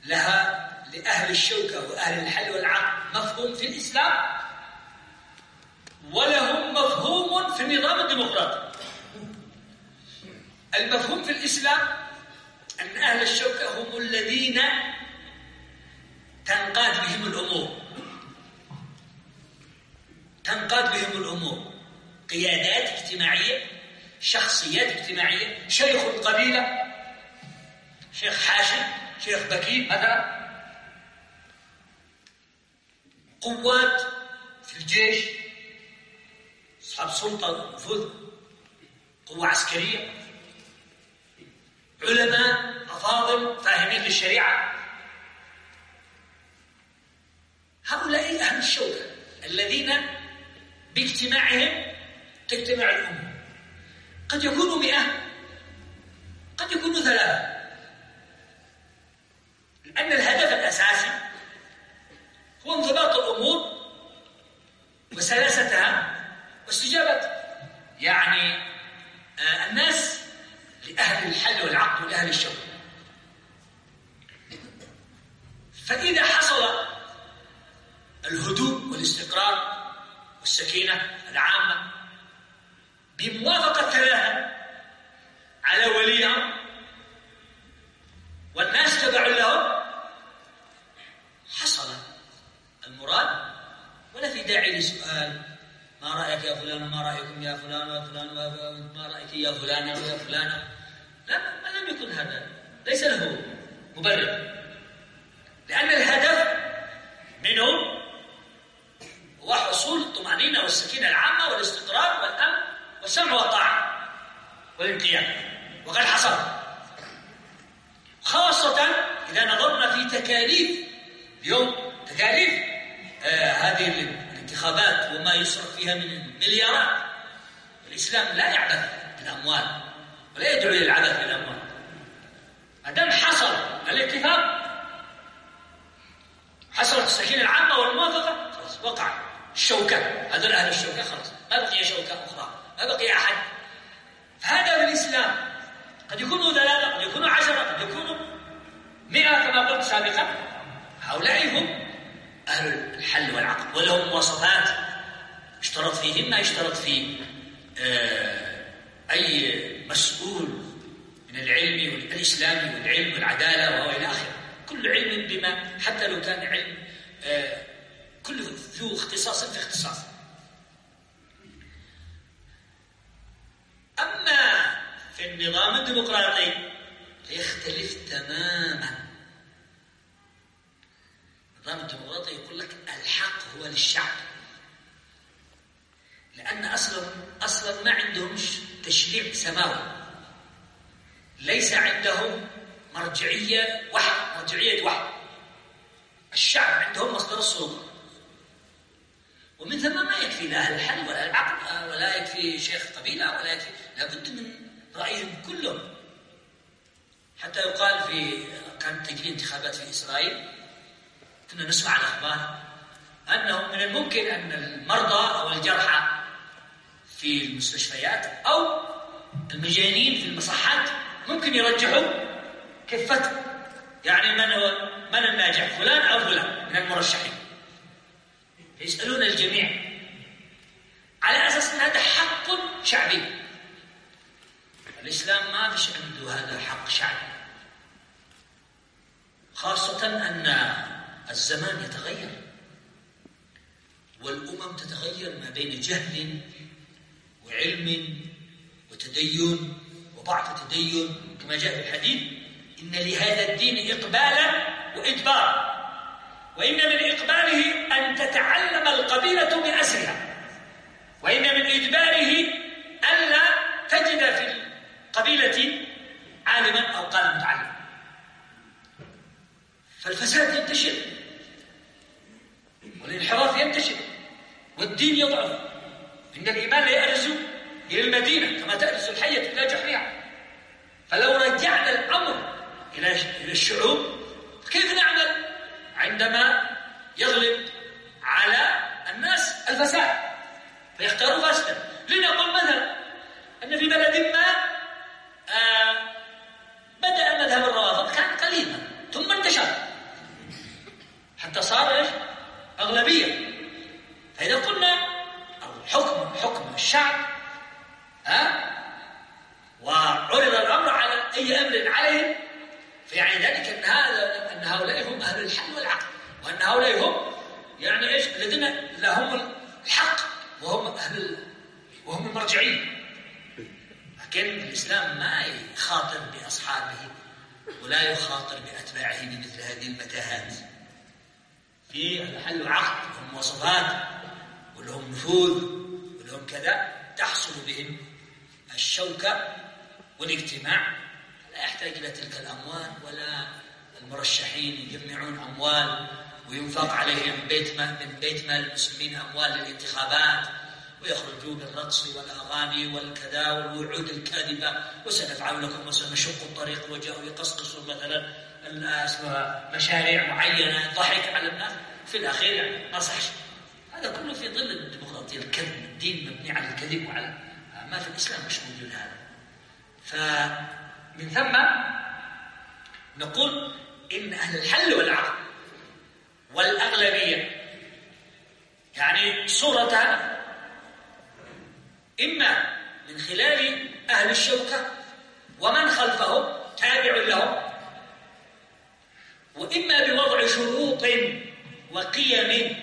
لأهل الشوكة وأهل الحل والعقد مفهوم في الإسلام، ولهم مفهوم في النظام الديمقراطي. المفهوم في الإسلام أن أهل الشوكة هم الذين تنقاد بهم الأمور، قيادات اجتماعية، شخصيات اجتماعية، شيخ القبيلة، شيخ حاشد، شيخ بكير مثلا، قوات في الجيش، أصحاب سلطة ونفوذ، قوة عسكرية، علماء أفاضل فاهمين للشريعة. هؤلاء أهل الشوكة الذين باجتماعهم تجتمع الأمة. قد يكونوا 100، قد يكونوا 3، لأن الهدف الأساسي هو انضباط الأمور وسلاستها واستجابة الناس لأهل الحل والعقد ولأهل الشوكة. فإذا حصل الهدوء والاستقرار والسكينة العامة بموافقة 3 على ولي أمر والناس تبع لهم، حصل المراد، ولا في داعي لسؤال ما رأيك يا فلان وما رأيكم يا فلان وفلان وما رأيك يا فلانة ويا فلانة. لا، ما لم يكن هذا، ليس له مبرر، لأن الهدف منه هو حصول الطمأنينة والسكينة العامة والاستقرار والأمن والسمع والطاعة والانقياد، وقد حصل. خاصة إذا نظرنا في تكاليف اليوم، تكاليف هذه الانتخابات وما يصرف فيها من مليارات. الإسلام لا يعبث بالأموال ولا يدعو إلى العبث بالأموال. ما دام حصل الاتفاق، حصلت السكينة العامة والموافقة، خلاص وقع الشوكة. هذول أهل الشوكة خلاص، ما بقي شوكة أخرى، ما بقي أحد. فهذا في الإسلام قد يكونوا 3، قد يكونوا 10، قد يكونوا 100 كما قلت سابقا. هؤلاء هم أهل الحل والعقد، ولهم مواصفات اشترط فيهم ما يشترط في أي مسؤول من العلم والإسلامي والعلم والعدالة وهو إلى آخره. كل علم بما، حتى لو كان علم كل ذو اختصاص في اختصاص. أما في النظام الديمقراطي يختلف تماما. النظام الديمقراطي يقول لك الحق هو للشعب، لأن أصلا ما عندهم تشريع سماوي، ليس عندهم مرجعية واحد. الشعب عندهم مصدر السلطة، ومن ثم ما يكفي لا أهل الحل ولا العقد ولا يكفي شيخ قبيلة ولا يكفي، لابد من رأيهم كلهم. حتى يقال كانت تجري انتخابات في إسرائيل، كنا نسمع الأخبار أنه من الممكن أن المرضى أو الجرحى في المستشفيات أو المجانين في المصحات ممكن يرجحوا كفة، من الناجح، فلان أو فلان من المرشحين. يسألون الجميع على أساس أن هذا حق شعبي. الإسلام ما فيش عنده هذا حق شعبي، خاصة أن الزمان يتغير والأمم تتغير ما بين جهل وعلم وتدين وضعف تدين، كما جاء في الحديث: إن لهذا الدين إقبالا وإدبارا، وإن من إقباله أن تتعلم القبيلة بأسرها، وإن من إدباره ألا تجد في القبيلة عالما أو قال متعلم. فالفساد ينتشر والانحراف ينتشر والدين يضعف. إن الإيمان لا يأرز إلى المدينة كما تأرز الحية إلى جحرها. فلو رجعنا الأمر إلى الشعوب، كيف نعمل عندما يغلب على الناس الفساد فيختاروا فاسدا؟ لنقل مثلا أن في بلد ما بدأ مذهب الروافض كان قليلا ثم انتشر، أهل الحل والعقل، وأن هؤلاء هم يعني إيش الذين لهم الحق وهم المرجعين. لكن الإسلام ما يخاطر بأصحابه ولا يخاطر بأتباعه بمثل هذه المتاهات. في الحل والعقل لهم وصفات ولهم نفوذ ولهم كذا تحصل بهم الشوكة والاجتماع، لا يحتاج إلى تلك الأموال ولا المرشحين يجمعون أموال وينفق عليهم من بيت مال المسلمين أموال للانتخابات ويخرجون بالرقص والأغاني والكذا والوعود الكاذبة وسنفعل لكم وسنشق الطريق وجاءوا يقصقصوا مثلا اسمها مشاريع معينة ضحك على الناس في الأخير يعني ما صحش. هذا كله في ظل الديمقراطية، الكذب، الدين مبني على الكذب وعلى ما في الإسلام مش موجود هذا. فمن ثم نقول إن أهل الحل والعقد والأغلبية يعني صورتها إما من خلال أهل الشوكة ومن خلفهم تابع لهم، وإما بوضع شروط وقيم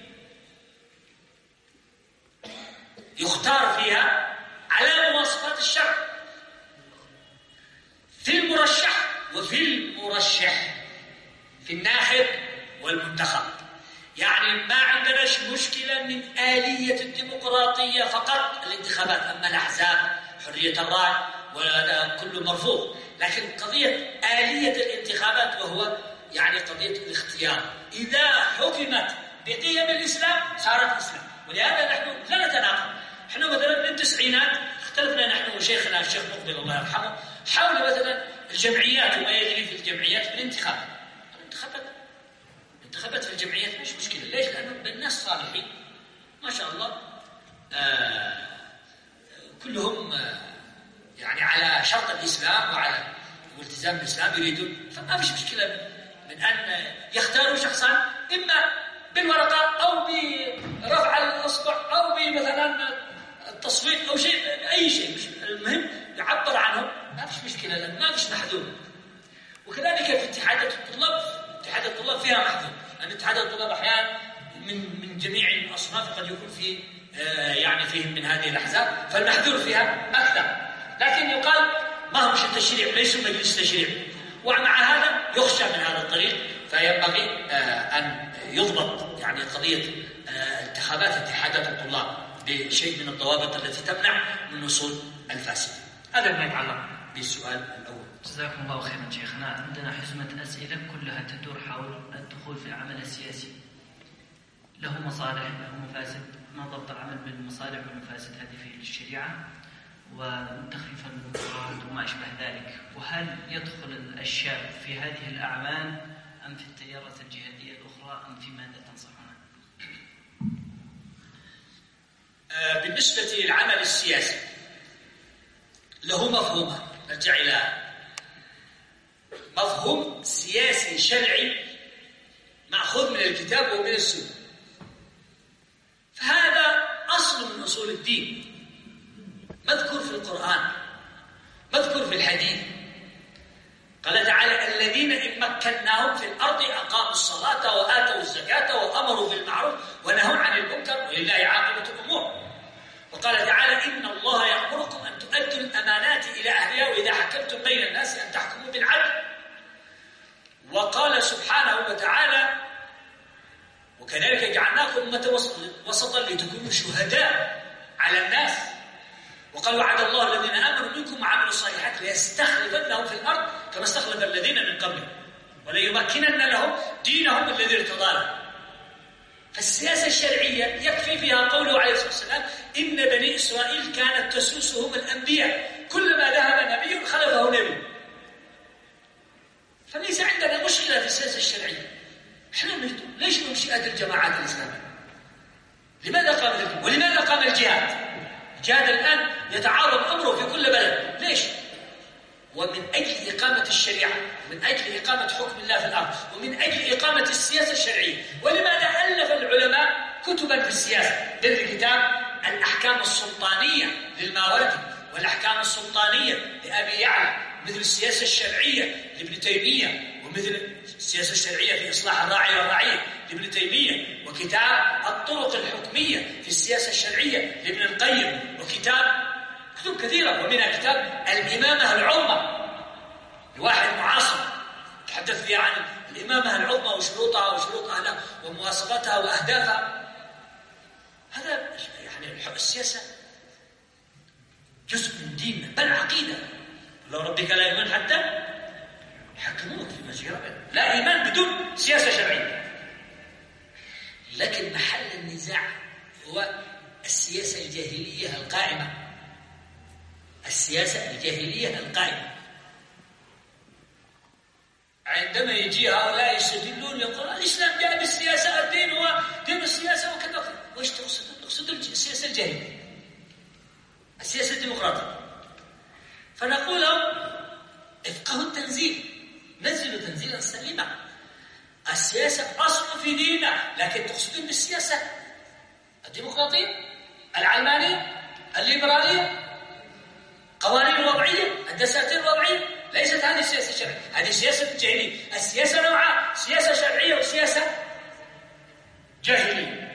يختار فيها على مواصفات الشرع في المرشح وفي المرشح، في الناخب والمنتخب. يعني ما عندناش مشكلة من آلية الديمقراطية فقط الانتخابات، أما الأحزاب حرية الرأي وهذا كله مرفوض، لكن قضية آلية الانتخابات وهو يعني قضية الاختيار إذا حكمت بقيم الإسلام صارت إسلام. ولهذا نحن لا نتناقض. نحن مثلا من التسعينات اختلفنا نحن وشيخنا الشيخ مقبل الله يرحمه حول مثلا الجمعيات وما يجري في الجمعيات في الانتخابات في الجمعيات مش مشكلة. ليش؟ لأنه بالناس صالحين ما شاء الله كلهم يعني على شرط الإسلام وعلى والتزام الإسلام يريدون، فما فيش مشكلة من أن يختاروا شخصا إما بالورقة أو برفع الأصبع أو بمثلا التصويت أو شيء أي شيء، المهم يعبر عنه ما فيش مشكلة لأن ما فيش محذور. وكذلك في اتحادات الطلاب فيها محذور، لأن اتحادات الطلاب أحيانا من جميع الأصناف قد يكون في يعني فيهم من هذه الأحزاب فالمحذور فيها أكثر، لكن يقال ما هو مش التشريع، ليس مجلس تشريع، ومع هذا يخشى من هذا الطريق، فينبغي أن يضبط يعني قضية انتخابات اتحادات الطلاب بشيء من الضوابط التي تمنع من وصول الفاسد. هذا ما يتعلق بالسؤال الأول. جزاكم الله خيرا شيخنا. عندنا حزمة أسئلة كلها تدور حول الدخول في العمل السياسي، له مصالح له مفاسد، ما ضبط العمل بالمصالح والمفاسد هذه في الشريعة وتخفيف المنكرات وما أشبه ذلك، وهل يدخل الشاب في هذه الأعمال أم في التيارات الجهادية الأخرى أم في ماذا تنصحنا؟ بالنسبة للعمل السياسي له مفهوم، نرجع إلى مفهوم سياسي شرعي مأخوذ من الكتاب ومن السنة، فهذا أصل من أصول الدين مذكور في القرآن مذكور في الحديث. قال تعالى الذين إن مكناهم في الأرض أقاموا الصلاة وآتوا الزكاة وأمروا بالمعروف ونهوا عن المنكر ولله عاقبة الأمور. وقال تعالى إن الله يأمركم أن تؤدوا الأمانات إلى أهلها وإذا حكمتم بين الناس أن تحكموا بالعدل. وقال سبحانه وتعالى وكذلك جعلناكم أمة وسطا لتكونوا شهداء على الناس. وقال وعد الله الذين آمنوا منكم وعملوا الصالحات ليستخلفنهم في الأرض كما استخلف الذين من قبلهم وليمكنن لهم دينهم الذي ارتضى لهم. فالسياسة الشرعية يكفي فيها قوله عليه الصلاة والسلام إن بني إسرائيل كانت تسوسهم الأنبياء كلما ذهب نبي خلفه نبي. فليس عندنا مشكلة في السياسة الشرعية. احنا ليش نمشي هذه الجماعات الإسلامية؟ لماذا قام الجهاد؟ ولماذا قام الجهاد؟ الجهاد الآن يتعارض أمره في كل بلد. ليش؟ ومن أجل إقامة الشريعة، من أجل إقامة حكم الله في الأرض، ومن أجل إقامة السياسة الشرعية. ولماذا ألف العلماء كتبا في السياسة مثل كتاب الأحكام السلطانية للماوردي والأحكام السلطانية لأبي يعلى مثل السياسة الشرعية لابن تيمية، ومثل السياسة الشرعية في إصلاح الراعي والرعية لابن تيمية، وكتاب الطرق الحكمية في السياسة الشرعية لابن القيم، وكتاب كتب كثيرة، ومنها كتاب الإمامة العظمى لواحد معاصر تحدث فيه عن الإمامة العظمى وشروطها وشروط أهلها ومواصفاتها وأهدافها. هذا يعني السياسة جزء من ديننا بل عقيدة. لو ربك لا يؤمن حتى يحكموك فيما شجر بينهم. لا إيمان بدون سياسة شرعية. لكن محل النزاع هو السياسة الجاهلية القائمة. السياسة الجاهلية القائمة. عندما يجي هؤلاء يستدلون يقول الإسلام جاء بالسياسة، الدين هو دين السياسة وكذا. وإيش تقصد السياسة الجاهلية؟ السياسة الديمقراطية. فنقول لهم افقهوا التنزيل، نزلوا تنزيلا سليما. السياسة أصل في ديننا، لكن تقصدون بالسياسة الديمقراطية، العلمانية، الليبرالية، قوانين وضعية، الدساتير الوضعية. ليست هذه السياسة الشرعية، هذه سياسة الجاهلية. السياسة نوعان، سياسة شرعية وسياسة جاهلية.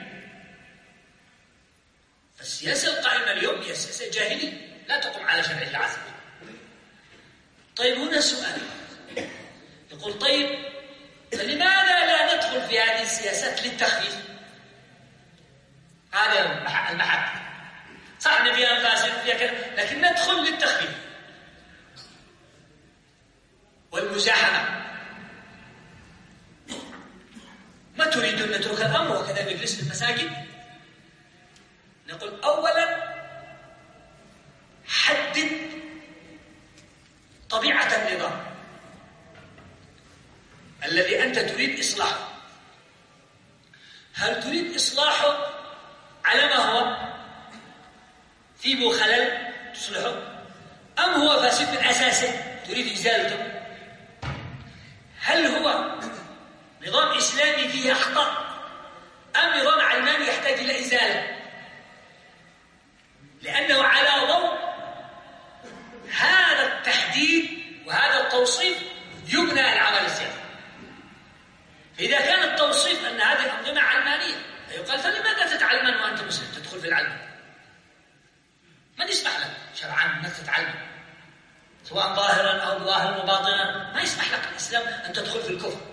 فالسياسة القائمة اليوم هي سياسة جاهلية لا تقوم على شرع الله عز وجل. طيب هنا سؤال يقول طيب فلماذا لا ندخل في هذه السياسات للتخفيف؟ هذا المحك. صح ان فيها انفاس وفيها كذا، لكن ندخل للتخفيف والمزاحمة. ما تريد أن نترك الأمر وكذا نجلس في المساجد؟ نقول أولا حدد طبيعة النظام الذي أنت تريد إصلاحه. هل تريد إصلاحه على ما هو فيه خلل تصلحه، أم هو فاسد من أساسه تريد إزالته؟ هل هو نظام إسلامي فيه أخطاء، أم نظام علماني يحتاج إلى إزالة؟ لأنه على ضوء هذا التحديد وهذا التوصيف يبنى العمل السياسي. فإذا كان التوصيف أن هذه الأنظمة علمانية فيقال فلماذا تتعلمن وأنت مسلم تدخل في العلم؟ من يسمح لك شرعا أنك تتعلم سواء ظاهرا أو ظاهرا وباطنا؟ ما يسمح لك الإسلام أن تدخل في الكفر.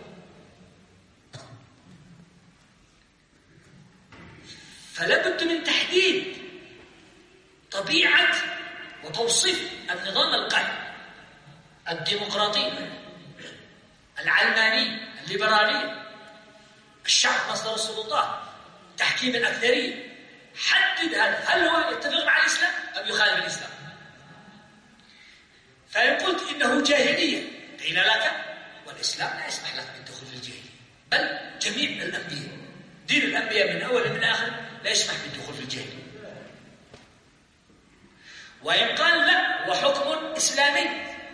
فلا بد من تحديد طبيعة وتوصيف النظام القائم، الديمقراطي، العلماني، الليبرالي، الشعب مصدر السلطات، تحكيم الأكثرية. حدد هذا، هل هو يتفق مع الإسلام أم يخالف الإسلام؟ فإن قلت إنه جاهلية قيل لك والإسلام لا يسمح لك بالدخول في الجاهلية، بل جميع الأنبياء دين الأنبياء من أول من آخر لا يسمح بالدخول في الجاهلية. وإن قال لا وحكم إسلامي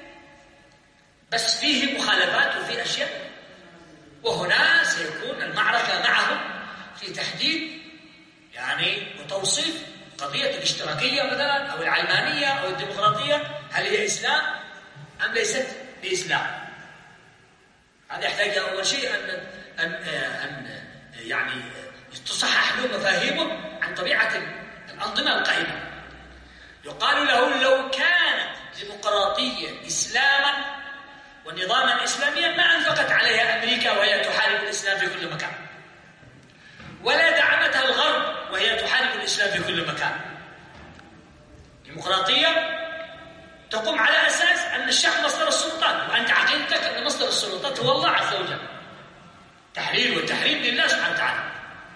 بس فيه مخالفات وفيه أشياء، وهنا سيكون المعركة معهم في تحديد يعني وتوصيف قضية الاشتراكية مثلا أو العلمانية أو الديمقراطية، هل هي إسلام أم ليست بإسلام؟ هذا يحتاج أول شيء أن يعني تصحح له مفاهيمه عن طبيعة الأنظمة القائمة. يقال له لو كانت ديمقراطية إسلاما ونظاما إسلاميا ما أنفقت عليها أمريكا وهي تحارب الإسلام في كل مكان، ولا دعمتها الغرب وهي تحارب الإسلام في كل مكان. ديمقراطية تقوم على أساس أن الشعب مصدر السلطات، وأنت عقيدتك أن مصدر السلطات هو الله عز وجل، تحرير والتحريم لله سبحانه وتعالى.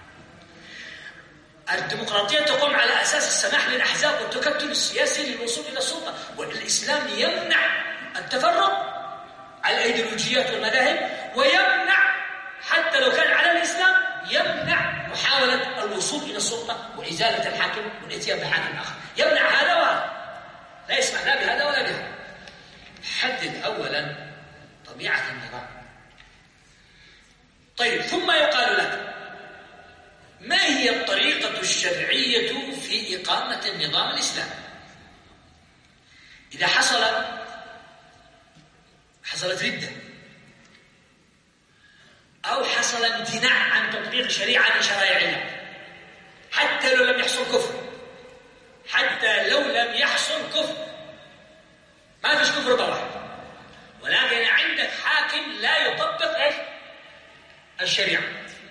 الديمقراطية تقوم على أساس السماح للأحزاب والتكتل السياسي للوصول إلى السلطة، والإسلام يمنع التفرق على الأيديولوجيات والمذاهب، ويمنع حتى لو كان على الإسلام يمنع محاولة الوصول إلى السلطة وإزالة الحاكم والإتيان بحاكم آخر، يمنع هذا وهذا، لا يسمح لا بهذا ولا بهذا. حدد أولا طبيعة النظام. طيب ثم يقال لك ما هي الطريقة الشرعية في إقامة النظام الإسلامي؟ إذا حصل حصلت ردة أو حصل امتناع عن تطبيق شريعة من شرائع الله، حتى لو لم يحصل كفر، حتى لو لم يحصل كفر، ما فيش كفر بواحد، ولكن عندك حاكم لا يطبق ايش؟ الشريعة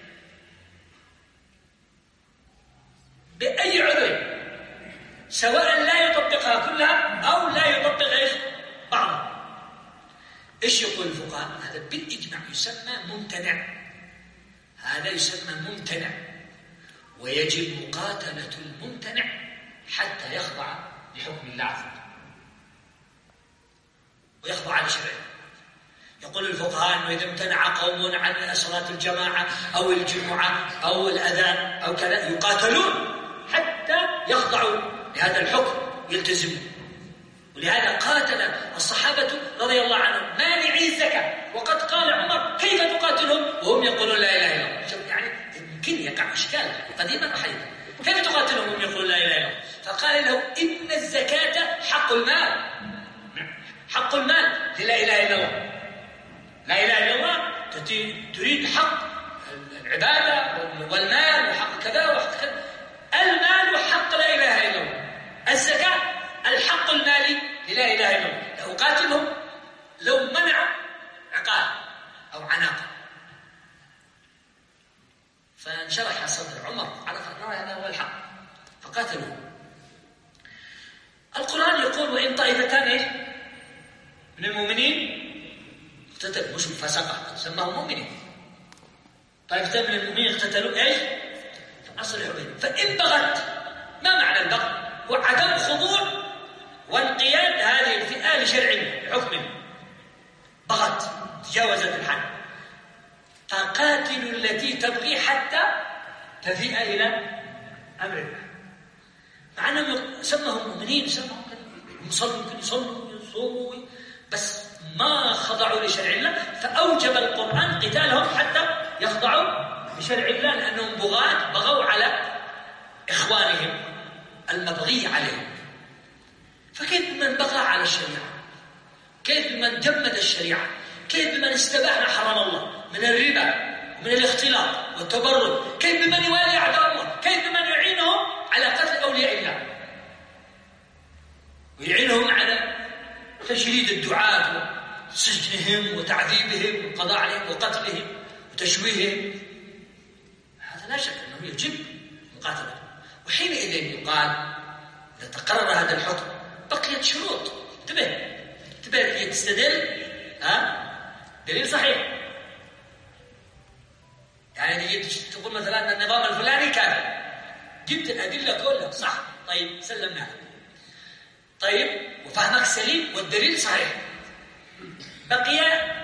بأي عذر، سواء لا يطبقها كلها أو لا يطبق ايش؟ بعضها. ايش يقول الفقهاء؟ هذا بالإجماع يسمى ممتنع، هذا يسمى ممتنع، ويجب مقاتلة الممتنع حتى يخضع لحكم الله عز وجل ويخضع لشرعه. يقول الفقهاء أنه إذا امتنع قوم عن صلاة الجماعة أو الجمعة أو الأذان أو كذا يقاتلون حتى يخضعوا لهذا الحكم يلتزموا. ولهذا قاتل الصحابة رضي الله عنهم مانعي الزكاة، وقد قال عمر كيف تقاتلهم وهم يقولون لا إله إلا الله؟ يعني يمكن يقع إشكال قديما وحديثا، كيف تقاتلهم وهم يقولون لا إله إلا الله؟ فقال له إن الزكاة حق المال، حق المال لا إله إلا الله، لا إله إلا الله تريد حق العبادة والمال وحق كذا وحق كذا، المال حق لا إله إلا الله، الزكاة الحق المالي لا إله إلا الله. لو قاتلهم لو منعوا عقاب أو عناقة. فانشرح صدر عمر، عرف أنه هذا هو الحق فقاتلوا. القرآن يقول وإن طائفتان إيش من المؤمنين اقتتلوا، مش فسقة سماهم مؤمنين، طائفتان من المؤمنين اقتتلوا إيش فأصلحوا بينهم. فإن بغت، ما معنى البغي؟ هو عدم خضوع وانقياد هذه الفئة لشرع حكم، بغت تجاوزت الحد، فقاتلوا التي تبغي حتى تفيء إلى أمر الله. مع أنهم سمهم مؤمنين، سمهم يصلوا يصوموا، بس ما خضعوا لشرع الله، فأوجب القرآن قتالهم حتى يخضعوا لشرع الله، لأنهم بغوا على إخوانهم المبغي عليهم. فكيف من بغى على الشريعة؟ كيف من جمد الشريعة؟ كيف من استباح ما حرم الله من الربا ومن الاختلاط والتبرج؟ كيف من يوالي أعداء الله؟ كيف من يعينهم على قتل أولياء الله ويعينهم على تشريد الدعاة وسجنهم وتعذيبهم والقضاء عليهم وقتلهم وتشويههم؟ هذا لا شك أنه يجب مقاتلة. وحينئذ يقال إذا تقرر هذا الحكم بقيت شروط. انتبه هي تستدل دليل صحيح، يعني تقول مثلا أن النظام الفلاني كافر، جبت الأدلة كلها صح، طيب سلمناها، طيب وفهمك سليم والدليل صحيح، بقي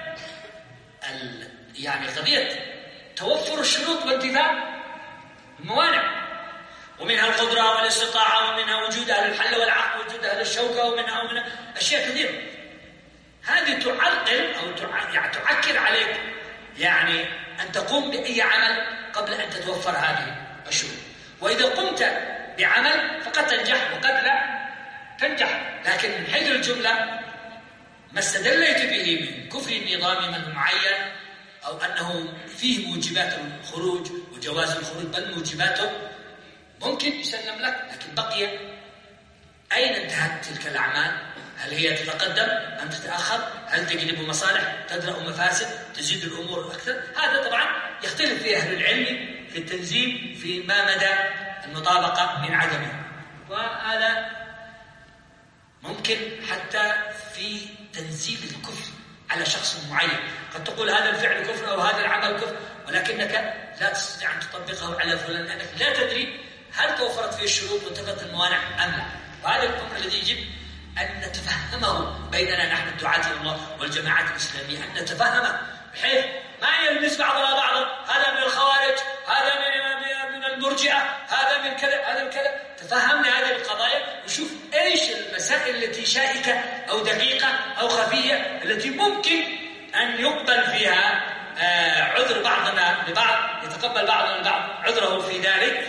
يعني قضية توفر الشروط وانتفاء الموانع، ومنها القدرة والاستطاعة، ومنها وجود أهل الحل والعقد، وجود أهل الشوكة، ومنها أشياء كثيرة. هذه تعرقل أو تعكر عليك يعني أن تقوم بأي عمل قبل أن تتوفر هذه الشروط. وإذا قمت بعمل فقد تنجح وقد لا تنجح، لكن من حيث الجملة ما استدليت به من كفر النظام من معين أو أنه فيه موجبات الخروج وجواز الخروج، بل موجباته ممكن يسلم لك، لكن بقي أين انتهت تلك الأعمال؟ هل هي تتقدم أم تتأخر؟ هل تجلب مصالح تدرأ مفاسد تزيد الأمور أكثر؟ هذا طبعا يختلف فيه أهل العلم في التنزيل في ما مدى المطابقة من عدمه، وهذا ممكن حتى في تنزيل الكفر على شخص معين. قد تقول هذا الفعل كفر أو هذا العمل كفر، ولكنك لا تستطيع أن تطبقه على فلان، لأنك لا تدري هل توفرت فيه الشروط وانتفت الموانع أم لا. وهذا الأمر الذي يجب أن نتفهمه بيننا نحن الدعاة إلى الله والجماعات الإسلامية، أن نتفهمه بحيث ما يلمس بعضنا بعضا، هذا من الخوارج، هذا من المرجئة، هذا من كذا، هذا من كذا. تفهمنا هذه القضايا وشوف إيش المسائل التي شائكة أو دقيقة أو خفية التي ممكن أن يقبل فيها عذر بعضنا لبعض، يتقبل بعضنا البعض عذره في ذلك،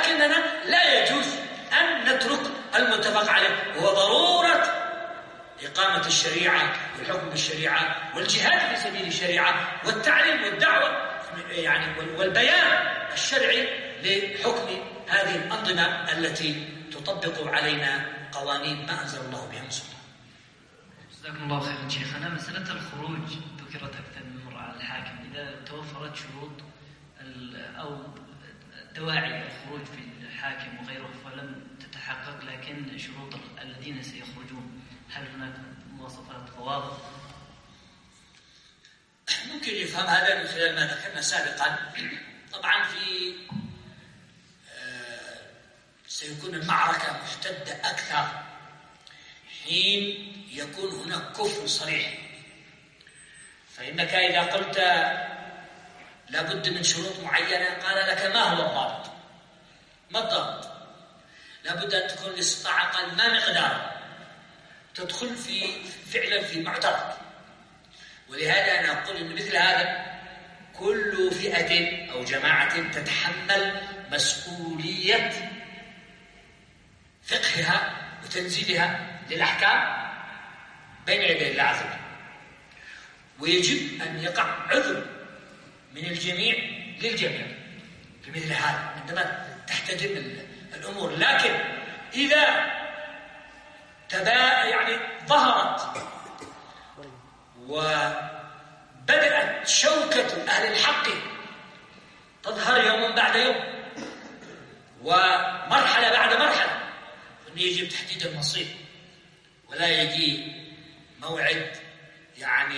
ولكننا لا يجوز أن نترك المتفق عليه، وهو ضرورة وإقامة الشريعة والحكم بالشريعة والجهاد في سبيل الشريعة والتعليم والدعوة يعني والبيان الشرعي لحكم هذه الأنظمة التي تطبق علينا قوانين ما أنزل الله بها من سلطان. جزاكم الله خيرا شيخنا. مسألة الخروج ذكرت أكثر من مرة على الحاكم. إذا توفرت شروط أو دواعي الخروج في الحاكم وغيره فلم تتحقق لكن شروط الذين سيخرجون، هل هناك مواصفات ضوابط؟ ممكن يفهم هذا من خلال ما ذكرنا سابقا. طبعا في سيكون المعركة محتدة أكثر حين يكون هناك كفر صريح. فإنك إذا قلت لابد من شروط معينة قال لك ما هو الضابط؟ ما الضابط؟ لابد أن تكون الاستطاعة قال ما مقدار تدخل فعلا في معترك. ولهذا أنا أقول أن مثل هذا كل فئة أو جماعة تتحمل مسؤولية فقهها وتنزيلها للأحكام بين يدي الله عز وجل، ويجب أن يقع عذر من الجميع للجميع في مثل هذا عندما تحتدم الأمور. لكن إذا يعني ظهرت وبدأت شوكة أهل الحق تظهر يوم بعد يوم ومرحلة بعد مرحلة، فإنه يجب تحديد المصير ولا يجي موعد يعني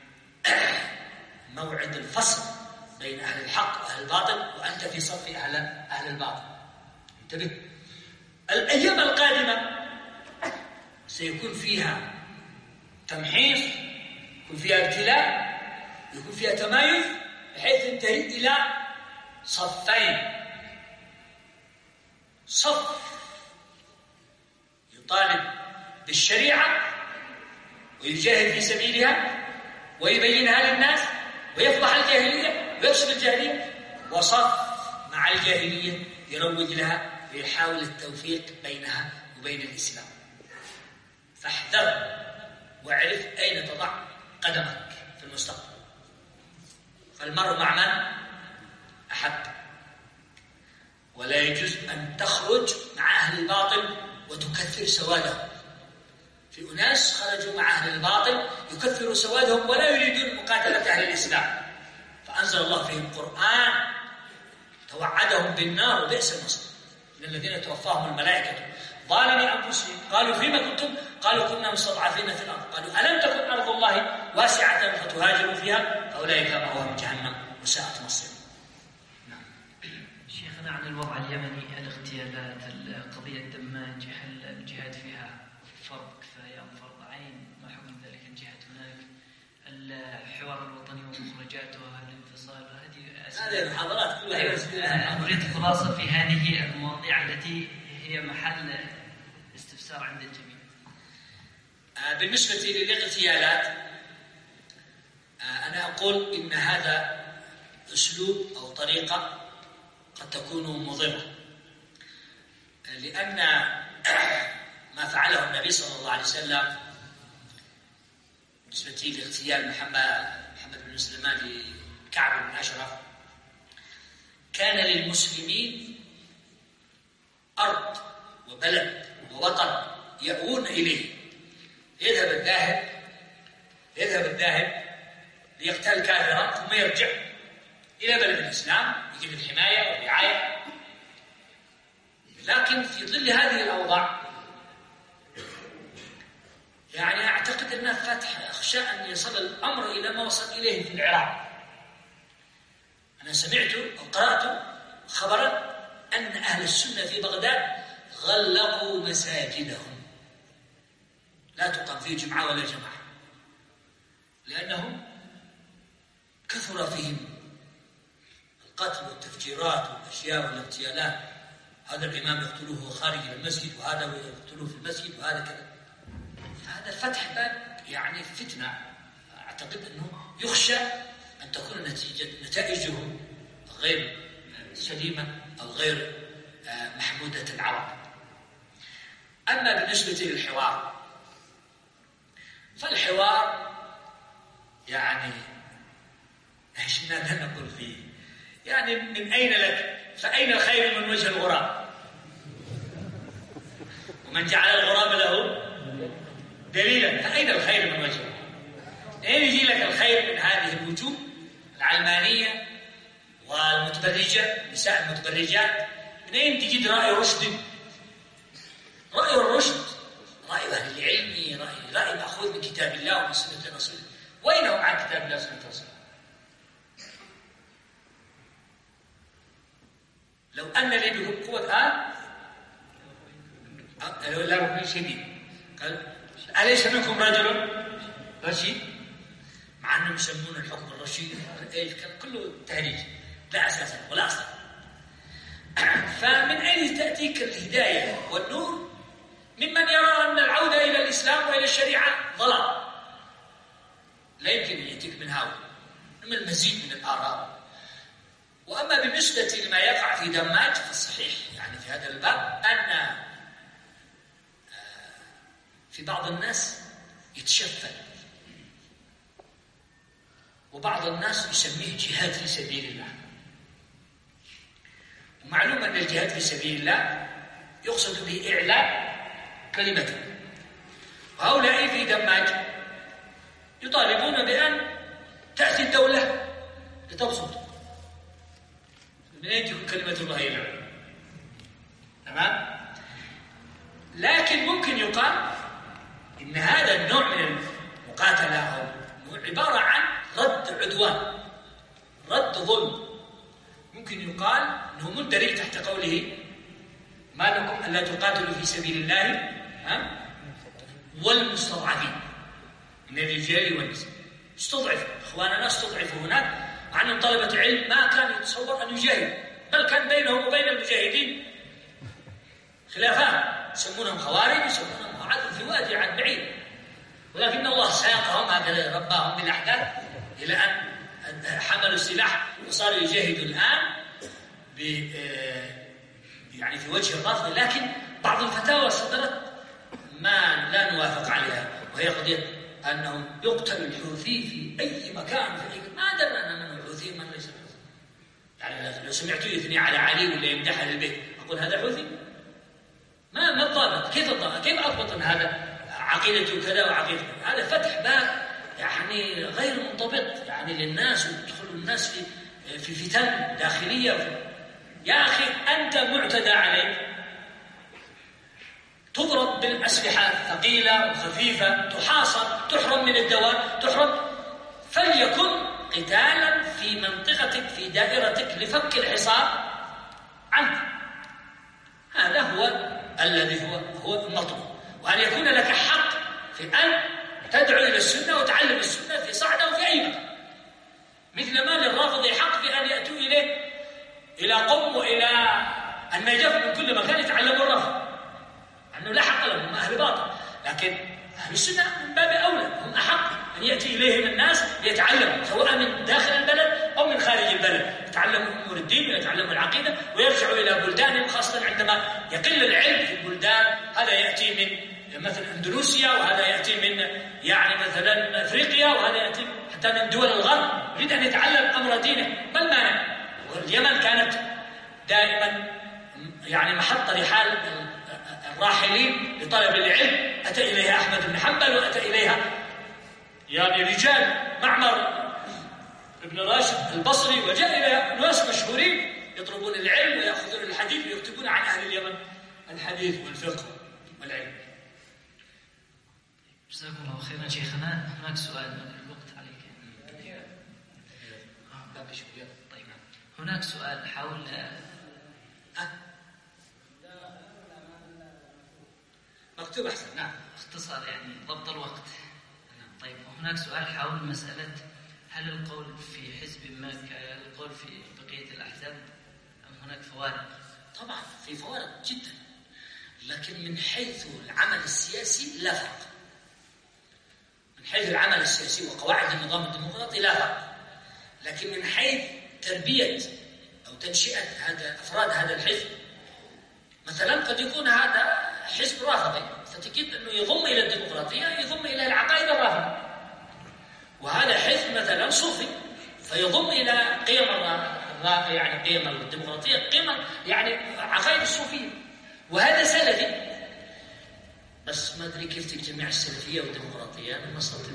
موعد الفصل بين أهل الحق وأهل الباطل وأنت في صف أهل الباطل. انتبه، الأيام القادمة سيكون فيها تمحيص، يكون فيها ابتلاء، يكون فيها تمايز بحيث ينتهي إلى صفين: صف يطالب بالشريعة ويجاهد في سبيلها ويبينها للناس ويفضح الجاهلية ويكشف الجاهلية، وصف مع الجاهلية يروج لها ويحاول التوفيق بينها وبين الإسلام. فاحذر واعرف أين تضع قدمك في المستقبل. فالمرء مع من أحب، ولا يجوز أن تخرج مع أهل الباطل وتكثر سوادهم. في أناس خرجوا مع أهل الباطل يكثروا سوادهم ولا يريدون مقاتلة أهل الإسلام، فأنزل الله فيهم القرآن توعدهم بالنار وبئس المصير. من الذين توفاهم الملائكة ظالمي أنفسهم قالوا فيما كنتم؟ قالوا كنا مستضعفين في الأرض. قالوا ألم تكن أرض الله واسعة فتهاجروا فيها؟ فأولئك مأواهم جهنم وساءت مصيرهم. شيخنا، عن الوضع اليمني، الاغتيالات، قضية دماج، هل الجهاد فيها فرض كفاية أم فرض عين؟ ما حكم ذلك الجهاد هناك؟ الحوار الوطني ومخرجاته، الانفصال، هذه المحاضرات كلها أريد خلاصة في هذه المواضيع التي هي محل استفسار عند الجميع. بالنسبة للاغتيالات أنا أقول إن هذا أسلوب أو طريقة قد تكون مضرة، لأن ما فعله النبي صلى الله عليه وسلم بالنسبة لاغتيال محمد بن سلمان لكعب بن أشرف، كان للمسلمين أرض وبلد ووطن يأوون إليه. يذهب الذاهب ليقتل كافرا ثم يرجع إلى بلد الإسلام يجب الحماية والرعاية. لكن في ظل هذه الأوضاع يعني أعتقد أنها فتح، أخشى أن يصل الأمر إلى ما وصل إليه في العراق. أنا سمعت أو قرأت خبرا أن أهل السنة في بغداد غلقوا مساجدهم، لا تقام فيه جمعة ولا جماعة، لأنهم كثر فيهم القتل والتفجيرات والأشياء والاغتيالات. هذا الإمام يقتلوه خارج المسجد وهذا يقتلوه في المسجد وهذا كذا. فهذا الفتح باب يعني فتنة، أعتقد أنه يخشى أن تكون نتائجه غير سليمة أو غير محمودة العرب. أما بالنسبة للحوار فالحوار يعني ايش نقول فيه؟ يعني من أين لك؟ فأين الخير من وجه الغراب؟ ومن جعل الغراب له دليلا، فأين الخير من وجهه؟ أين يجي لك الخير من هذه الوجوه العلمانية والمتبرجة، نساء المتبرجات؟ من أين تجد رأي رشد؟ رأي الرشد رأي أهل العلم، رأي مأخوذ من كتاب الله ومن سنة رسوله. وين هو عن كتاب الله وسنة رسوله؟ لو أن لي بكم قوة لو لا ركن شديد قال أليس منكم رجل رشيد؟ مع أنهم يسمون الحكم الرشيد إيش كله تهريج لا أساس ولا أصل. فمن أين تأتيك الهداية والنور؟ ممن يرى أن العودة إلى الإسلام وإلى الشريعة ضلال. لا يمكن يأتيك من هؤلاء، من المزيد من الآراء. وأما بالنسبة لما يقع في دماج فالصحيح يعني في هذا الباب أن في بعض الناس يتشفل، وبعض الناس يسميه جهاد في سبيل الله. ومعلوم أن الجهاد في سبيل الله يقصد به إعلاء كلمته. وهؤلاء في دماج يطالبون بأن تأتي الدولة لتبسط، من أين تكون كلمة الله هي العليا؟ تمام؟ لكن ممكن يقال إن هذا النوع من المقاتلة أو عبارة عن رد عدوان، رد ظلم. ممكن يقال أنه مندرج تحت قوله ما لكم ألا تقاتلوا في سبيل الله والمستضعفين من الرجال والنساء. استضعف إخواننا، استضعفوا هناك، مع أنهم طلبة علم ما كان يتصور أن يجاهد، بل كان بينهم وبين المجاهدين خلافات، يسمونهم خوارج، يسمونهم معاذ في وادي عن بعيد. ولكن الله ساقهم هكذا، رباهم بالأحداث إلى أن حملوا السلاح وصاروا يجاهدوا الآن يعني في وجه الرفض. لكن بعض الفتاوى صدرت ما لا نوافق عليها، وهي قضية أنه يقتل الحوثي في أي مكان، ما درنا من الحوثي من ليس الحوثي. يعني لو سمعت يثني على علي ولا يمدح أهل البيت أقول هذا حوثي؟ ما الضابط؟ كيف الضابط؟ كيف أضبط أن هذا عقيدته كذا وعقيدته؟ هذا فتح باب يعني غير منضبط يعني للناس، ويدخل الناس في فتن داخلية. يا أخي أنت معتدى عليك، تضرب بالأسلحة الثقيلة وخفيفة، تحاصر، تحرم من الدواء، تحرم، فليكن قتالا في منطقتك في دائرتك لفك الحصار عنك. هذا هو الذي هو المطلوب، وأن يكون لك حق في أن تدعو إلى السنة وتعلم السنة في صعدة وفي أي مكان، مثل ما للرافض حق في أن يأتوا إليه إلى قم وإلى النجف من كل مكان يتعلموا الرفض، أنه لا حق لهم، هم أهل باطل. لكن أهل السنة من باب أولى، هم أحق أن يأتي إليهم الناس ليتعلموا، سواء من داخل البلد أو من خارج البلد، يتعلموا أمور الدين ويتعلموا العقيدة ويرجعوا إلى بلدانهم، خاصة عندما يقل العلم في البلدان. هذا يأتي من مثلا اندونيسيا، وهذا يأتي من يعني مثلا أفريقيا، وهذا يأتي حتى من دول الغرب، يريد أن يتعلم أمر دينه، ما المانع؟ واليمن كانت دائما يعني محط رحال الراحلين لطلب العلم، أتى إليها أحمد بن حنبل، وأتى إليها يعني رجال معمر ابن راشد البصري، وجاء إليها ناس مشهورين يطلبون العلم ويأخذون الحديث ويكتبون عن أهل اليمن الحديث والفقه والعلم. جزاكم الله خيرا شيخنا. هناك سؤال، الوقت عليك. طيب، هناك سؤال حول مكتوب أحسن. نعم، اختصار يعني ضبط الوقت. طيب، هناك سؤال حول مسألة هل القول في حزب ما كالقول في بقية الأحزاب أم هناك فوارق؟ طبعا في فوارق جدا، لكن من حيث العمل السياسي لا فرق. من حيث العمل السياسي وقواعد النظام الديمقراطي لا فرق، لكن من حيث تربية أو تنشئة أفراد هذا الحزب، مثلا قد يكون هذا حزب رافضي، فتجد أنه يضم إلى الديمقراطية يضم إلى العقائد الرافضة، وهذا حزب مثلا صوفي فيضم إلى قيم يعني قيم الديمقراطية قيم يعني عقائد الصوفية، وهذا سلفي. بس ما أدري كيف تجمع السلفية والديمقراطية، أنا ما استطيع.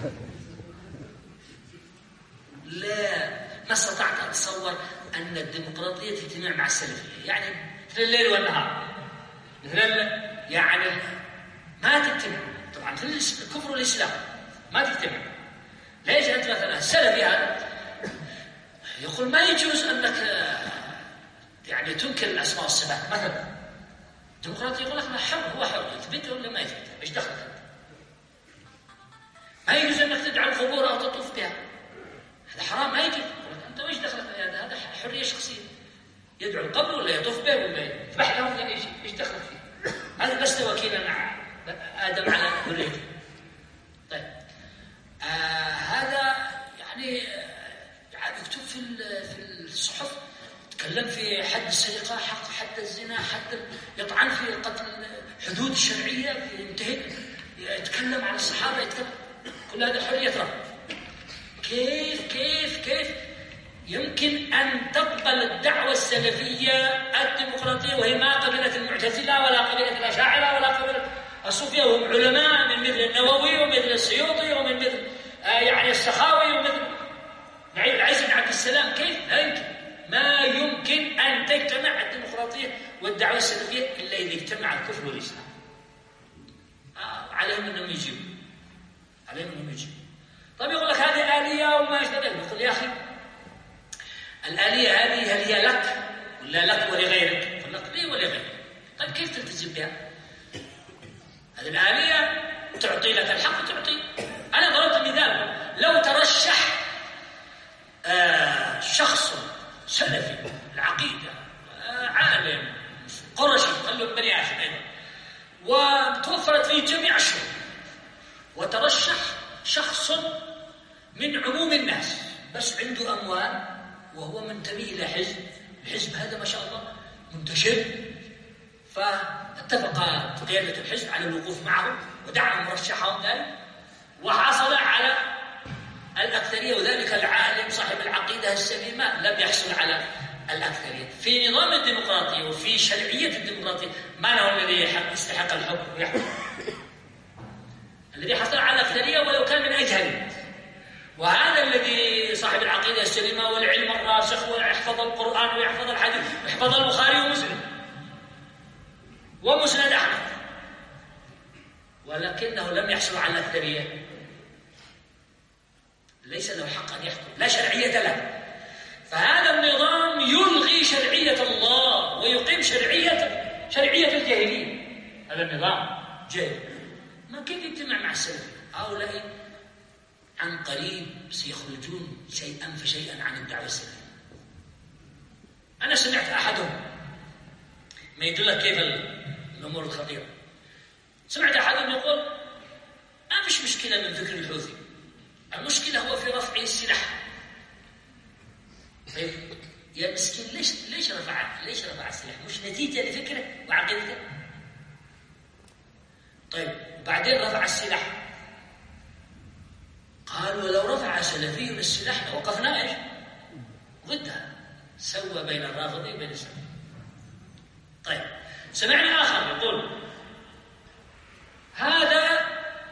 لا، ما استطعت أتصور أن الديمقراطية تجتمع مع السلفية، يعني مثل الليل والنهار، مثل يعني ما تجتمع. طبعا في الكفر والإسلام ما تجتمع. ليش أنت مثلا السلفي هذا يقول ما يجوز أنك يعني تنكر الأسماء والصفات مثلا، الديمقراطي يقول لك ما حر، هو حر يثبت ولا ما يثبت، ايش دخلك انت؟ ما يجوز انك تدعو القبور او تطوف بها، هذا حرام ما يجوز. انت ايش دخلك؟ هذا حريه شخصيه، يدعو القبر ولا يطوف به ولا يذبح له ولا ايش دخلك فيه؟ هذا لست وكيلا ادم على ذريته. طيب هذا يعني مكتوب في الصحف، تكلم في حد السرقة، حد الزنا، حد يطعن في قتل حدود الشرعية، في ينتهك، يتكلم عن الصحابة، يتكلم، كل هذا حرية رأي. كيف يمكن أن تقبل الدعوة السلفية الديمقراطية وهي ما قبلت المعتزلة ولا قبلت الأشاعرة ولا قبلت الصوفية، وهم علماء من مثل النووي ومثل السيوطي ومن مثل يعني السخاوي ومثل العز بن عبد السلام؟ كيف؟ لا يمكن، ما يمكن أن تجتمع الديمقراطية والدعوة السلفية إلا إذا اجتمع الكفر والإسلام. عليهم أنهم يجيبوا، طيب يقول لك هذه آلية وما أشبه ذلك. يقول يا أخي الآلية هذه هل هي لك ولا لك ولغيرك؟ يقول لك لي ولغيرك. طيب كيف تلتزم بها؟ هذه الآلية تعطي لك الحق وتعطي. أنا ضربت مثال، لو ترشح شخص سلفي العقيدة، عالم قرشي، خلوا بني هاشم أيضا، وتوفرت فيه جميع الشروط، وترشح شخص من عموم الناس بس عنده أموال وهو منتمي إلى حزب، الحزب هذا ما شاء الله منتشر، فاتفق قيادة الحزب على الوقوف معه ودعم مرشحهم ذلك، وحصل على الأكثرية، وذلك العالم صاحب العقيدة السليمة لم يحصل على الأكثرية. في نظام الديمقراطية وفي شرعية الديمقراطية ما له الذي يستحق الحكم ويحكم؟ الذي حصل على الأكثرية ولو كان من أجهل، وهذا الذي صاحب العقيدة السليمة والعلم الراسخ ويحفظ القرآن ويحفظ الحديث ويحفظ البخاري ومسلم ومسند أحمد، ولكنه لم يحصل على الأكثرية، ليس له حق أن يحكم، لا شرعية له. فهذا النظام يلغي شرعية الله ويقيم شرعية الجاهلية. هذا النظام جاهل، ما كيف يجتمع مع السلف؟ هؤلاء عن قريب سيخرجون شيئا فشيئا عن الدعوة السلفية. أنا سمعت أحدهم، ما يدلك كيف الأمور الخطيرة، سمعت أحدهم يقول ما فيش مشكلة من فكر الحوثي، المشكلة هو في رفع السلاح. طيب يا مسكين ليش رفع السلاح؟ مش نتيجة لفكره وعقيدته؟ طيب بعدين رفع السلاح، قال ولو رفع سلفي السلاح لوقفنا ايش؟ ضدها، سوى بين الرافضي وبين السلفي. طيب سمعنا آخر يقول هذا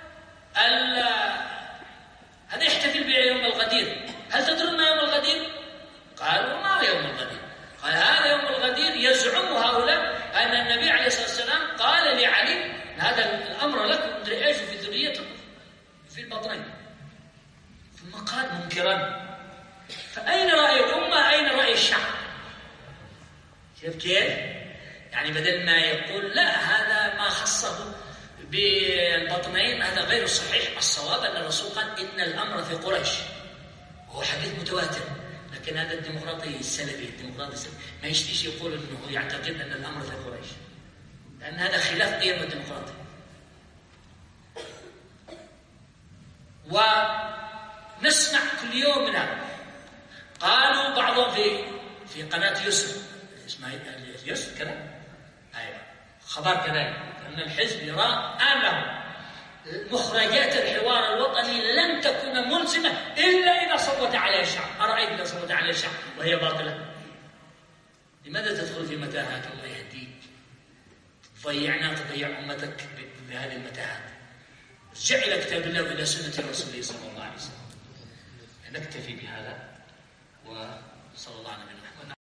يحتفل بيوم الغدير، هل تدرون ما يوم الغدير؟ قالوا ما يوم الغدير؟ قال هذا يوم الغدير يزعم هؤلاء أن النبي عليه الصلاة والسلام قال لعلي هذا الأمر لكم مدري ايش في ذريتكم في البطنين، ثم قال منكرا. فأين رأي الأمة؟ أين رأي الشعب؟ شوف كيف؟ يعني بدل ما يقول لا هذا ما خصه بالبطنين هذا غير صحيح، الصواب أن الرسول قال إن الأمر في قريش، وهو حديث متواتر. لكن هذا الديمقراطي السلفي ما يشتيش يقول أنه يعتقد أن الأمر في قريش، لأن هذا خلاف قيم الديمقراطية. ونسمع كل يوم من هذا. قالوا بعضهم في قناة يسر، اسمها يسر كذا، أيوة خبر كذا أن الحزب يرى أنه مخرجات الحوار الوطني لن تكون ملزمة إلا إذا صوت عليها الشعب. أرأيت إذا صوت عليها الشعب وهي باطلة؟ لماذا تدخل في متاهات؟ الله يهديك، تضيع أمتك بهذه المتاهات. ارجع إلى كتاب الله وإلى سنة رسوله صلى الله عليه وسلم. نكتفي بهذا، وصلى الله على نبينا محمد.